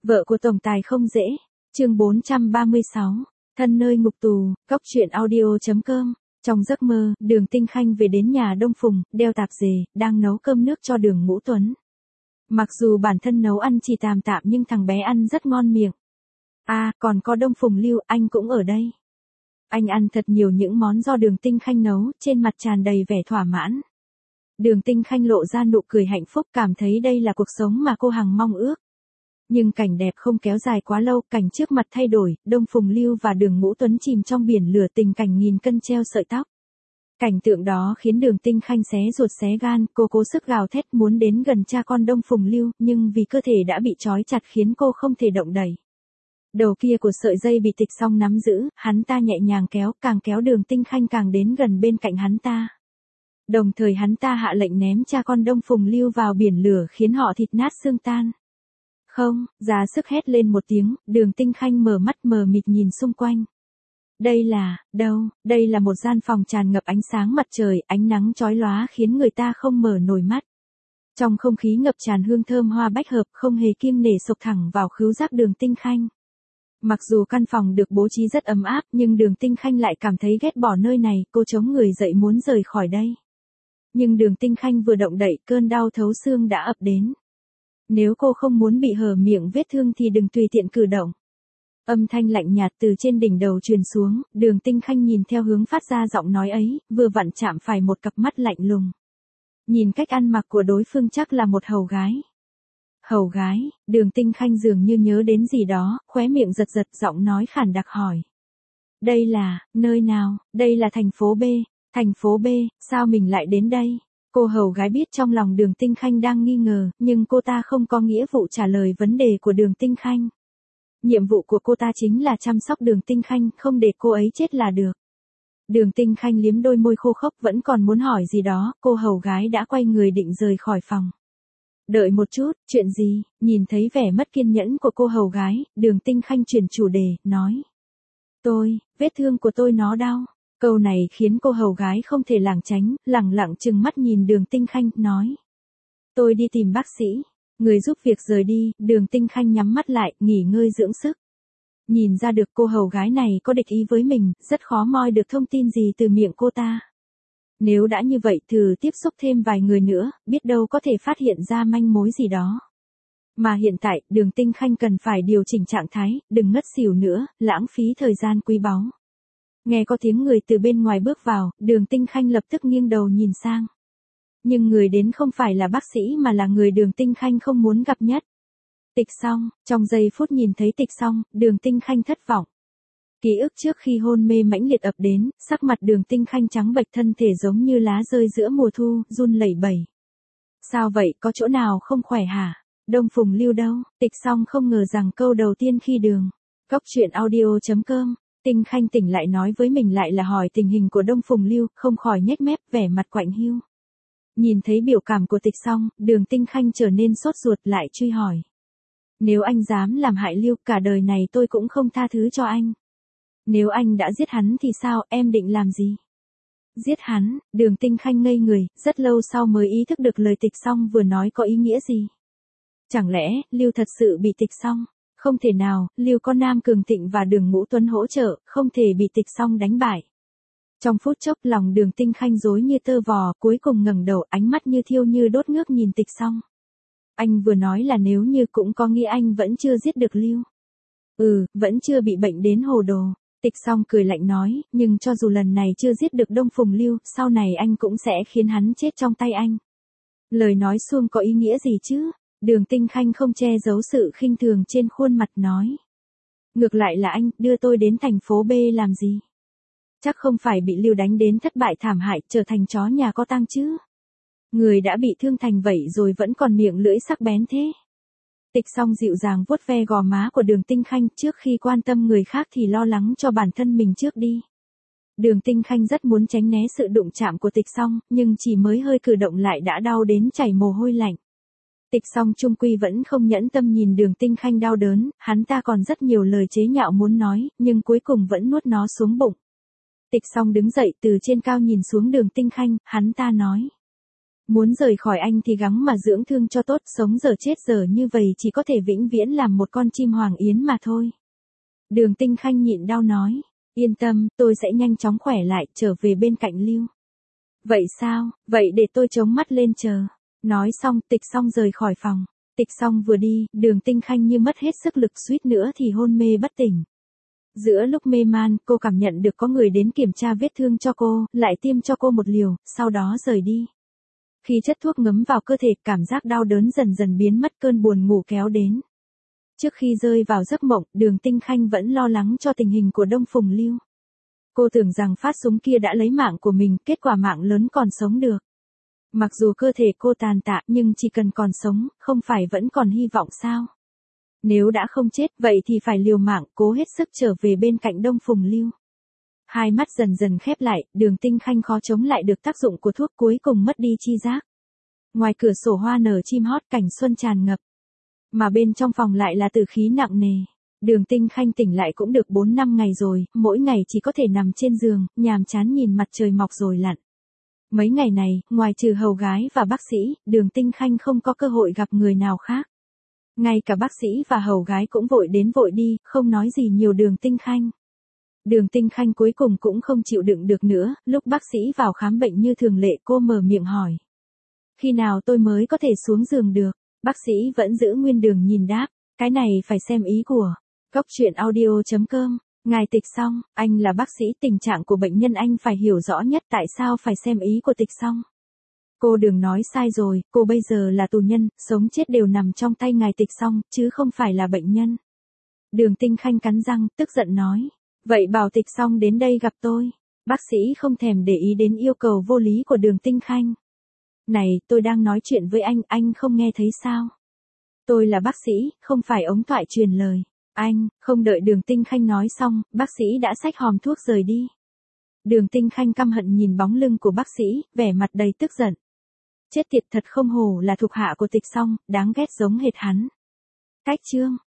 Vợ của tổng tài không dễ. Chương 436. Thân nơi ngục tù. Cóc truyện audio.com. Trong giấc mơ, Đường Tinh Khanh về đến nhà Đông Phùng, đeo tạp dề, đang nấu cơm nước cho Đường Ngũ Tuấn. Mặc dù bản thân nấu ăn chỉ tạm tạm nhưng thằng bé ăn rất ngon miệng. À, còn có Đông Phùng Lưu, anh cũng ở đây. Anh ăn thật nhiều những món do Đường Tinh Khanh nấu, trên mặt tràn đầy vẻ thỏa mãn. Đường Tinh Khanh lộ ra nụ cười hạnh phúc, cảm thấy đây là cuộc sống mà cô hằng mong ước. Nhưng cảnh đẹp không kéo dài quá lâu, cảnh trước mặt thay đổi, Đông Phùng Lưu và Đường Ngũ Tuấn chìm trong biển lửa tình cảnh nghìn cân treo sợi tóc. Cảnh tượng đó khiến Đường Tinh Khanh xé ruột xé gan, cô cố sức gào thét muốn đến gần cha con Đông Phùng Lưu, nhưng vì cơ thể đã bị trói chặt khiến cô không thể động đậy. Đầu kia của sợi dây bị Tịch Song nắm giữ, hắn ta nhẹ nhàng kéo, càng kéo Đường Tinh Khanh càng đến gần bên cạnh hắn ta. Đồng thời hắn ta hạ lệnh ném cha con Đông Phùng Lưu vào biển lửa khiến họ thịt nát xương tan. Không, ra sức hét lên một tiếng, Đường Tinh Khanh mở mắt mờ mịt nhìn xung quanh. Đây là, đâu, đây là một gian phòng tràn ngập ánh sáng mặt trời, ánh nắng chói lóa khiến người ta không mở nổi mắt. Trong không khí ngập tràn hương thơm hoa bách hợp, không hề kiêng nể sộc thẳng vào khứu giác Đường Tinh Khanh. Mặc dù căn phòng được bố trí rất ấm áp, nhưng Đường Tinh Khanh lại cảm thấy ghét bỏ nơi này, cô chống người dậy muốn rời khỏi đây. Nhưng Đường Tinh Khanh vừa động đậy, cơn đau thấu xương đã ập đến. Nếu cô không muốn bị hở miệng vết thương thì đừng tùy tiện cử động. Âm thanh lạnh nhạt từ trên đỉnh đầu truyền xuống, Đường Tinh Khanh nhìn theo hướng phát ra giọng nói ấy, vừa vặn chạm phải một cặp mắt lạnh lùng. Nhìn cách ăn mặc của đối phương chắc là một hầu gái. Hầu gái, Đường Tinh Khanh dường như nhớ đến gì đó, khóe miệng giật giật, giọng nói khản đặc hỏi. Đây là, nơi nào? Đây là thành phố B. Thành phố B, sao mình lại đến đây? Cô hầu gái biết trong lòng Đường Tinh Khanh đang nghi ngờ, nhưng cô ta không có nghĩa vụ trả lời vấn đề của Đường Tinh Khanh. Nhiệm vụ của cô ta chính là chăm sóc Đường Tinh Khanh, không để cô ấy chết là được. Đường Tinh Khanh liếm đôi môi khô khốc vẫn còn muốn hỏi gì đó, cô hầu gái đã quay người định rời khỏi phòng. Đợi một chút, chuyện gì? Nhìn thấy vẻ mất kiên nhẫn của cô hầu gái, Đường Tinh Khanh chuyển chủ đề, nói. Vết thương của tôi nó đau. Câu này khiến cô hầu gái không thể lảng tránh, lẳng lặng trừng mắt nhìn Đường Tinh Khanh, nói. Tôi đi tìm bác sĩ. Người giúp việc rời đi, Đường Tinh Khanh nhắm mắt lại, nghỉ ngơi dưỡng sức. Nhìn ra được cô hầu gái này có địch ý với mình, rất khó moi được thông tin gì từ miệng cô ta. Nếu đã như vậy thử tiếp xúc thêm vài người nữa, biết đâu có thể phát hiện ra manh mối gì đó. Mà hiện tại, Đường Tinh Khanh cần phải điều chỉnh trạng thái, đừng ngất xỉu nữa, lãng phí thời gian quý báu. Nghe có tiếng người từ bên ngoài bước vào, Đường Tinh Khanh lập tức nghiêng đầu nhìn sang. Nhưng người đến không phải là bác sĩ mà là người Đường Tinh Khanh không muốn gặp nhất. Tịch Song, trong giây phút nhìn thấy Tịch Song, Đường Tinh Khanh thất vọng. Ký ức trước khi hôn mê mãnh liệt ập đến, sắc mặt Đường Tinh Khanh trắng bệch, thân thể giống như lá rơi giữa mùa thu, run lẩy bẩy. Sao vậy, có chỗ nào không khỏe hả? Đông Phùng Lưu đâu? Tịch Song không ngờ rằng câu đầu tiên khi Cóc truyện audio.com, Tinh Khanh tỉnh lại nói với mình lại là hỏi tình hình của Đông Phùng Lưu, không khỏi nhếch mép, vẻ mặt quạnh hiu. Nhìn thấy biểu cảm của Tịch Song, Đường Tinh Khanh trở nên sốt ruột, lại truy hỏi. Nếu anh dám làm hại Lưu, cả đời này tôi cũng không tha thứ cho anh. Nếu anh đã giết hắn thì sao, em định làm gì? Giết hắn? Đường Tinh Khanh ngây người, rất lâu sau mới ý thức được lời Tịch Song vừa nói có ý nghĩa gì. Chẳng lẽ, Lưu thật sự bị Tịch Song? Không thể nào, Lưu có Nam Cường Thịnh và Đường Ngũ Tuấn hỗ trợ, không thể bị Tịch Song đánh bại. Trong phút chốc lòng Đường Tinh Khanh rối như tơ vò, cuối cùng ngẩng đầu, ánh mắt như thiêu như đốt ngước nhìn Tịch Song. Anh vừa nói là nếu như cũng có nghĩa anh vẫn chưa giết được Lưu. Vẫn chưa bị bệnh đến hồ đồ. Tịch Song cười lạnh nói, nhưng cho dù lần này chưa giết được Đông Phùng Lưu, sau này anh cũng sẽ khiến hắn chết trong tay anh. Lời nói suông có ý nghĩa gì chứ? Đường Tinh Khanh không che giấu sự khinh thường trên khuôn mặt, nói. Ngược lại là anh, đưa tôi đến thành phố B làm gì? Chắc không phải bị Lưu đánh đến thất bại thảm hại, trở thành chó nhà có tang chứ? Người đã bị thương thành vậy rồi vẫn còn miệng lưỡi sắc bén thế. Tịch Song dịu dàng vuốt ve gò má của Đường Tinh Khanh, trước khi quan tâm người khác thì lo lắng cho bản thân mình trước đi. Đường Tinh Khanh rất muốn tránh né sự đụng chạm của Tịch Song, nhưng chỉ mới hơi cử động lại đã đau đến chảy mồ hôi lạnh. Tịch Song chung quy vẫn không nhẫn tâm nhìn Đường Tinh Khanh đau đớn, hắn ta còn rất nhiều lời chế nhạo muốn nói, nhưng cuối cùng vẫn nuốt nó xuống bụng. Tịch Song đứng dậy từ trên cao nhìn xuống Đường Tinh Khanh, hắn ta nói. Muốn rời khỏi anh thì gắng mà dưỡng thương cho tốt, sống giờ chết giờ như vậy chỉ có thể vĩnh viễn làm một con chim hoàng yến mà thôi. Đường Tinh Khanh nhịn đau nói, yên tâm, tôi sẽ nhanh chóng khỏe lại, trở về bên cạnh Lưu. Vậy sao, vậy để tôi chống mắt lên chờ. Nói xong, Tịch Song rời khỏi phòng. Tịch Song vừa đi, Đường Tinh Khanh như mất hết sức lực, suýt nữa thì hôn mê bất tỉnh. Giữa lúc mê man, cô cảm nhận được có người đến kiểm tra vết thương cho cô, lại tiêm cho cô một liều, sau đó rời đi. Khi chất thuốc ngấm vào cơ thể, cảm giác đau đớn dần dần biến mất, cơn buồn ngủ kéo đến. Trước khi rơi vào giấc mộng, Đường Tinh Khanh vẫn lo lắng cho tình hình của Đông Phùng Lưu. Cô tưởng rằng phát súng kia đã lấy mạng của mình, kết quả mạng lớn còn sống được. Mặc dù cơ thể cô tàn tạ nhưng chỉ cần còn sống, không phải vẫn còn hy vọng sao? Nếu đã không chết, vậy thì phải liều mạng, cố hết sức trở về bên cạnh Đông Phùng Lưu. Hai mắt dần dần khép lại, Đường Tinh Khanh khó chống lại được tác dụng của thuốc, cuối cùng mất đi chi giác. Ngoài cửa sổ hoa nở chim hót, cảnh xuân tràn ngập. Mà bên trong phòng lại là tử khí nặng nề. Đường Tinh Khanh tỉnh lại cũng được 4-5 ngày rồi, mỗi ngày chỉ có thể nằm trên giường, nhàm chán nhìn mặt trời mọc rồi lặn. Mấy ngày này, ngoài trừ hầu gái và bác sĩ, Đường Tinh Khanh không có cơ hội gặp người nào khác. Ngay cả bác sĩ và hầu gái cũng vội đến vội đi, không nói gì nhiều Đường Tinh Khanh. Đường Tinh Khanh cuối cùng cũng không chịu đựng được nữa, lúc bác sĩ vào khám bệnh như thường lệ, cô mở miệng hỏi. Khi nào tôi mới có thể xuống giường được? Bác sĩ vẫn giữ nguyên Đường nhìn đáp, cái này phải xem ý của Góc Truyện Audio.com. Ngài Tịch Song, anh là bác sĩ, tình trạng của bệnh nhân anh phải hiểu rõ nhất, tại sao phải xem ý của Tịch Song. Cô đừng nói sai rồi, cô bây giờ là tù nhân, sống chết đều nằm trong tay ngài Tịch Song, chứ không phải là bệnh nhân. Đường Tinh Khanh cắn răng, tức giận nói. Vậy bảo Tịch Song đến đây gặp tôi. Bác sĩ không thèm để ý đến yêu cầu vô lý của Đường Tinh Khanh. Này, tôi đang nói chuyện với anh không nghe thấy sao? Tôi là bác sĩ, không phải ống thoại truyền lời. Anh, không đợi Đường Tinh Khanh nói xong, bác sĩ đã xách hòm thuốc rời đi. Đường Tinh Khanh căm hận nhìn bóng lưng của bác sĩ, vẻ mặt đầy tức giận. Chết tiệt, thật không hổ là thuộc hạ của Tịch Song, đáng ghét giống hệt hắn. Cách chương